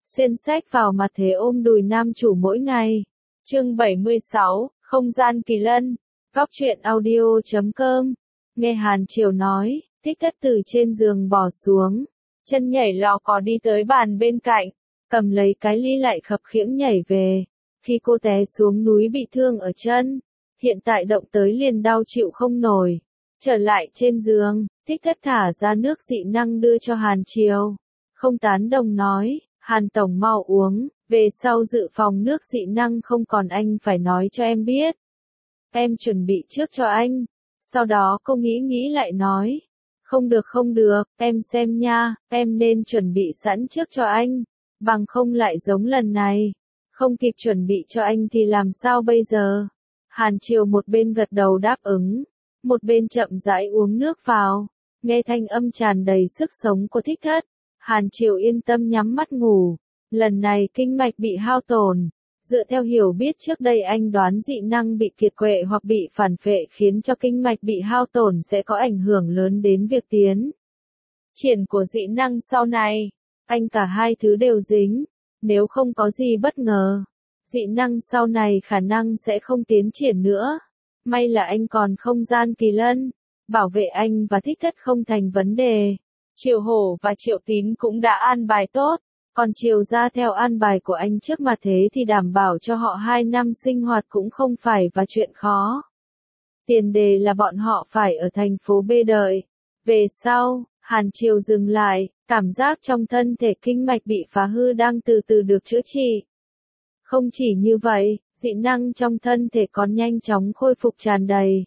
Xuyên sách vào mặt thế ôm đùi nam chủ mỗi ngày. Chương 76, Không gian kỳ lân. Góc truyện audio.com. Nghe Hàn Triều nói, Thích Thất từ trên giường bỏ xuống, chân nhảy lò cò đi tới bàn bên cạnh, cầm lấy cái ly lại khập khiễng nhảy về. Khi cô té xuống núi bị thương ở chân, hiện tại động tới liền đau chịu không nổi. Trở lại trên giường, Thích Thất thả ra nước dị năng đưa cho Hàn Triều. Không tán đồng nói, Hàn Tổng mau uống, về sau dự phòng nước dị năng không còn anh phải nói cho em biết. Em chuẩn bị trước cho anh. Sau đó cô nghĩ lại nói, không được, em xem nha, em nên chuẩn bị sẵn trước cho anh, bằng không lại giống lần này. Không kịp chuẩn bị cho anh thì làm sao bây giờ? Hàn Triều một bên gật đầu đáp ứng, một bên chậm rãi uống nước vào, nghe thanh âm tràn đầy sức sống của Thích Thất. Hàn Triều yên tâm nhắm mắt ngủ. Lần này kinh mạch bị hao tổn. Dựa theo hiểu biết trước đây anh đoán dị năng bị kiệt quệ hoặc bị phản phệ khiến cho kinh mạch bị hao tổn sẽ có ảnh hưởng lớn đến việc tiến triển của dị năng sau này. Anh cả hai thứ đều dính. Nếu không có gì bất ngờ, dị năng sau này khả năng sẽ không tiến triển nữa. May là anh còn không gian kỳ lân, bảo vệ anh và Thích Thất không thành vấn đề. Triệu Hổ và Triệu Tín cũng đã an bài tốt, còn Triều gia theo an bài của anh trước mà thế thì đảm bảo cho họ 2 năm sinh hoạt cũng không phải và chuyện khó. Tiền đề là bọn họ phải ở thành phố B đợi. Về sau, Hàn Triều dừng lại, cảm giác trong thân thể kinh mạch bị phá hư đang từ từ được chữa trị. Không chỉ như vậy, dị năng trong thân thể còn nhanh chóng khôi phục tràn đầy.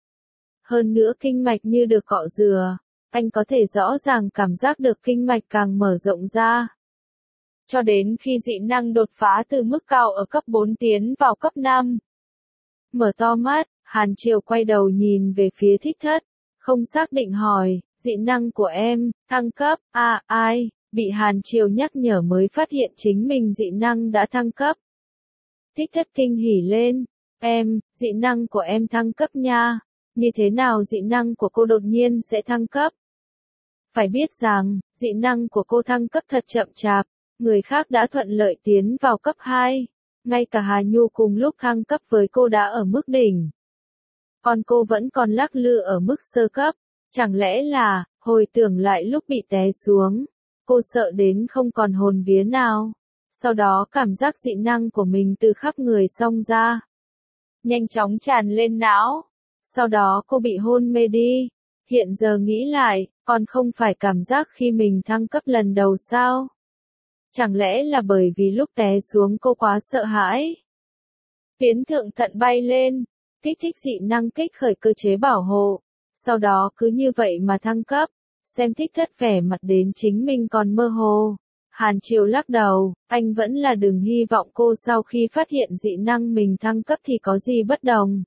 Hơn nữa kinh mạch như được cọ rửa, anh có thể rõ ràng cảm giác được kinh mạch càng mở rộng ra. Cho đến khi dị năng đột phá từ mức cao ở cấp 4 tiến vào cấp 5. Mở to mắt, Hàn Triều quay đầu nhìn về phía Thích Thất, không xác định hỏi, dị năng của em, thăng cấp, ai, bị Hàn Triều nhắc nhở mới phát hiện chính mình dị năng đã thăng cấp. Thích Thất kinh hỉ lên, dị năng của em thăng cấp nha, như thế nào dị năng của cô đột nhiên sẽ thăng cấp? Phải biết rằng, dị năng của cô thăng cấp thật chậm chạp, người khác đã thuận lợi tiến vào cấp 2, ngay cả Hà Nhu cùng lúc thăng cấp với cô đã ở mức đỉnh. Còn cô vẫn còn lắc lư ở mức sơ cấp, chẳng lẽ là, hồi tưởng lại lúc bị té xuống, cô sợ đến không còn hồn vía nào. Sau đó cảm giác dị năng của mình từ khắp người xông ra, nhanh chóng tràn lên não. Sau đó cô bị hôn mê đi. Hiện giờ nghĩ lại, còn không phải cảm giác khi mình thăng cấp lần đầu sao? Chẳng lẽ là bởi vì lúc té xuống cô quá sợ hãi? Phiến thượng thận bay lên, kích thích dị năng kích khởi cơ chế bảo hộ. Sau đó cứ như vậy mà thăng cấp. Xem Thích Thất vẻ mặt đến chính mình còn mơ hồ. Hàn Triều lắc đầu, anh vẫn là đừng hy vọng cô sau khi phát hiện dị năng mình thăng cấp thì có gì bất đồng.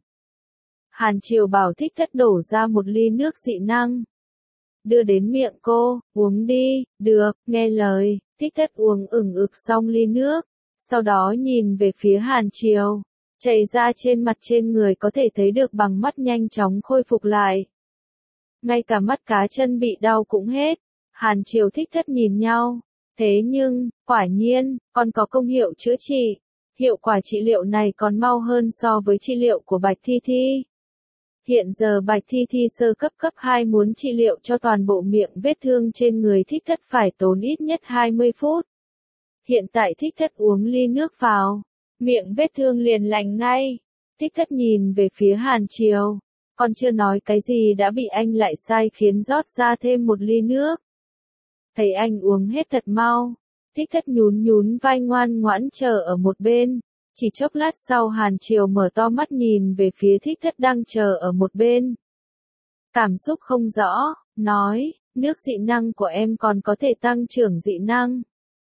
Hàn Triều bảo Thích Thất đổ ra một ly nước dị năng, đưa đến miệng cô, uống đi. Được, nghe lời. Thích Thất uống ực xong ly nước, sau đó nhìn về phía Hàn Triều, chảy ra trên mặt trên người có thể thấy được bằng mắt nhanh chóng khôi phục lại. Ngay cả mắt cá chân bị đau cũng hết. Hàn Triều Thích Thất nhìn nhau, thế nhưng, quả nhiên, còn có công hiệu chữa trị. Hiệu quả trị liệu này còn mau hơn so với trị liệu của Bạch Thi Thi. Hiện giờ Bạch Thi Thi sơ cấp cấp 2 muốn trị liệu cho toàn bộ miệng vết thương trên người Thích Thất phải tốn ít nhất 20 phút. Hiện tại Thích Thất uống ly nước vào, miệng vết thương liền lành ngay. Thích Thất nhìn về phía Hàn Triều, còn chưa nói cái gì đã bị anh lại sai khiến rót ra thêm một ly nước. Thấy anh uống hết thật mau, Thích Thất nhún vai ngoan ngoãn chờ ở một bên. Chỉ chốc lát sau Hàn Triều mở to mắt nhìn về phía Thích Thất đang chờ ở một bên. Cảm xúc không rõ, nói, nước dị năng của em còn có thể tăng trưởng dị năng.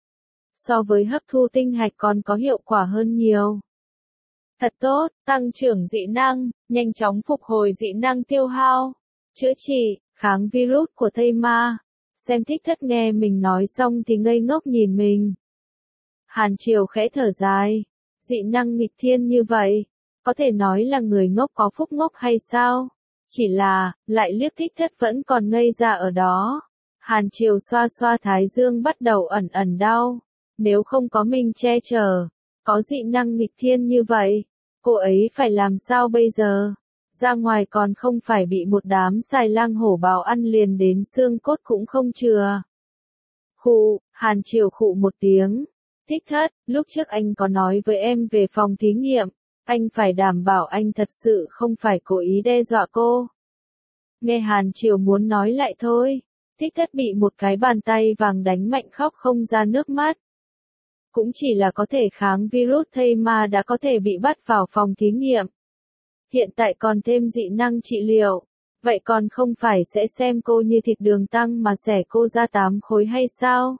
So với hấp thu tinh hạch còn có hiệu quả hơn nhiều. Thật tốt, tăng trưởng dị năng, nhanh chóng phục hồi dị năng tiêu hao, chữa trị, kháng virus của thây ma. Xem Thích Thất nghe mình nói xong thì ngây ngốc nhìn mình. Hàn Triều khẽ thở dài. Dị năng nghịch thiên như vậy, có thể nói là người ngốc có phúc ngốc hay sao? Chỉ là, lại liếc Thích Thất vẫn còn ngây ra ở đó. Hàn Triều xoa xoa thái dương bắt đầu ẩn đau. nếu không có mình che chở, có dị năng nghịch thiên như vậy, cô ấy phải làm sao bây giờ? Ra ngoài còn không phải bị một đám xài lang hổ bào ăn liền đến xương cốt cũng không chừa. Khụ, Hàn Triều khụ một tiếng. Thích Thất, lúc trước anh có nói với em về phòng thí nghiệm, anh phải đảm bảo anh thật sự không phải cố ý đe dọa cô. Nghe Hàn Triều muốn nói lại thôi, Thích Thất bị một cái bàn tay vàng đánh mạnh khóc không ra nước mắt. Cũng chỉ là có thể kháng virus thây mà đã có thể bị bắt vào phòng thí nghiệm. Hiện tại còn thêm dị năng trị liệu, vậy còn không phải sẽ xem cô như thịt đường tăng mà xẻ cô ra 8 khối hay sao?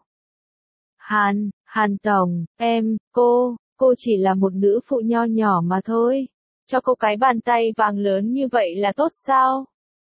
Hàn Tổng, cô chỉ là một nữ phụ nho nhỏ mà thôi. Cho cô cái bàn tay vàng lớn như vậy là tốt sao?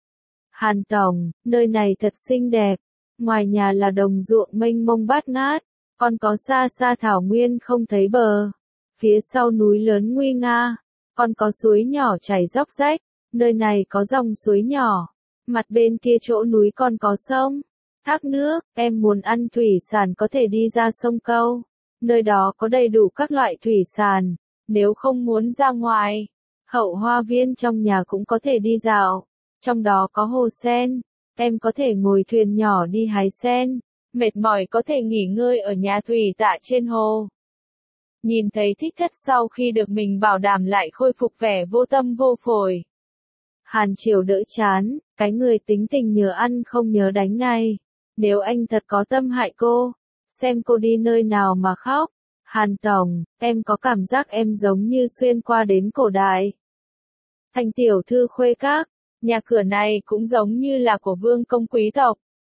Hàn Tổng, nơi này thật xinh đẹp. Ngoài nhà là đồng ruộng mênh mông bát ngát, còn có xa xa thảo nguyên không thấy bờ. Phía sau núi lớn nguy nga, còn có suối nhỏ chảy róc rách. Nơi này có dòng suối nhỏ, mặt bên kia chỗ núi còn có sông, thác nước. Em muốn ăn thủy sản có thể đi ra sông câu. Nơi đó có đầy đủ các loại thủy sản. Nếu không muốn ra ngoài, hậu hoa viên trong nhà cũng có thể đi dạo. Trong đó có hồ sen, em có thể ngồi thuyền nhỏ đi hái sen. Mệt mỏi có thể nghỉ ngơi ở nhà thủy tạ trên hồ. Nhìn thấy Thích Thất sau khi được mình bảo đảm lại khôi phục vẻ vô tâm vô phổi. Hàn Triều đỡ chán, cái người tính tình nhớ ăn không nhớ đánh này. Nếu anh thật có tâm hại cô, xem cô đi nơi nào mà khóc. Hàn Tổng, em có cảm giác em giống như xuyên qua đến cổ đại. Thành tiểu thư khuê các, nhà cửa này cũng giống như là của vương công quý tộc.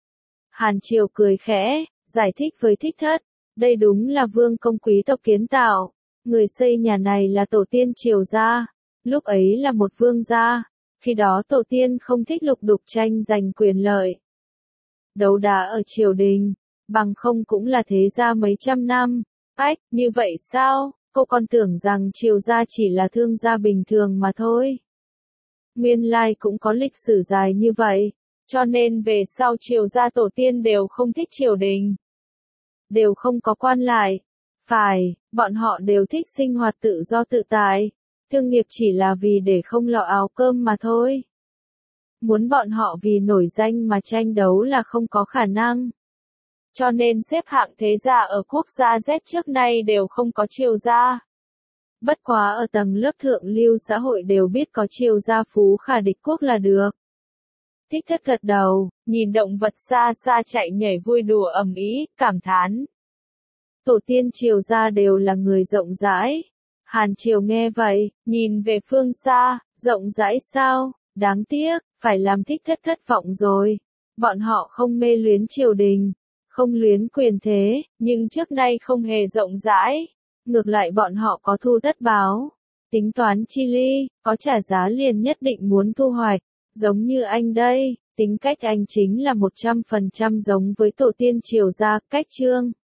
Hàn Triều cười khẽ, giải thích với Thích Thất, đây đúng là vương công quý tộc kiến tạo. Người xây nhà này là tổ tiên Triều gia, lúc ấy là một vương gia. Khi đó tổ tiên không thích lục đục tranh giành quyền lợi. Đấu đá ở triều đình, bằng không cũng là thế gia mấy trăm năm. Ách, như vậy sao? Cô còn tưởng rằng Triều gia chỉ là thương gia bình thường mà thôi. Nguyên lai cũng có lịch sử dài như vậy, cho nên về sau Triều gia tổ tiên đều không thích triều đình. Đều không có quan lại. Phải, bọn họ đều thích sinh hoạt tự do tự tại. Thương nghiệp chỉ là vì để không lo áo cơm mà thôi. Muốn bọn họ vì nổi danh mà tranh đấu là không có khả năng. Cho nên xếp hạng thế gia ở quốc gia Z trước nay đều không có Triều gia. Bất quá ở tầng lớp thượng lưu xã hội đều biết có Triều gia phú khả địch quốc là được. Thích Thất gật đầu, nhìn động vật xa xa chạy nhảy vui đùa ầm ĩ, cảm thán. Tổ tiên Triều gia đều là người rộng rãi. Hàn Triều nghe vậy, nhìn về phương xa, rộng rãi sao, đáng tiếc, phải làm Thích Thất thất vọng rồi. Bọn họ không mê luyến triều đình, không luyến quyền thế, nhưng trước nay không hề rộng rãi. Ngược lại bọn họ có thu tất báo, tính toán chi ly, có trả giá liền nhất định muốn thu hoạch. Giống như anh đây, tính cách anh chính là 100% giống với tổ tiên Triều gia, cách trương.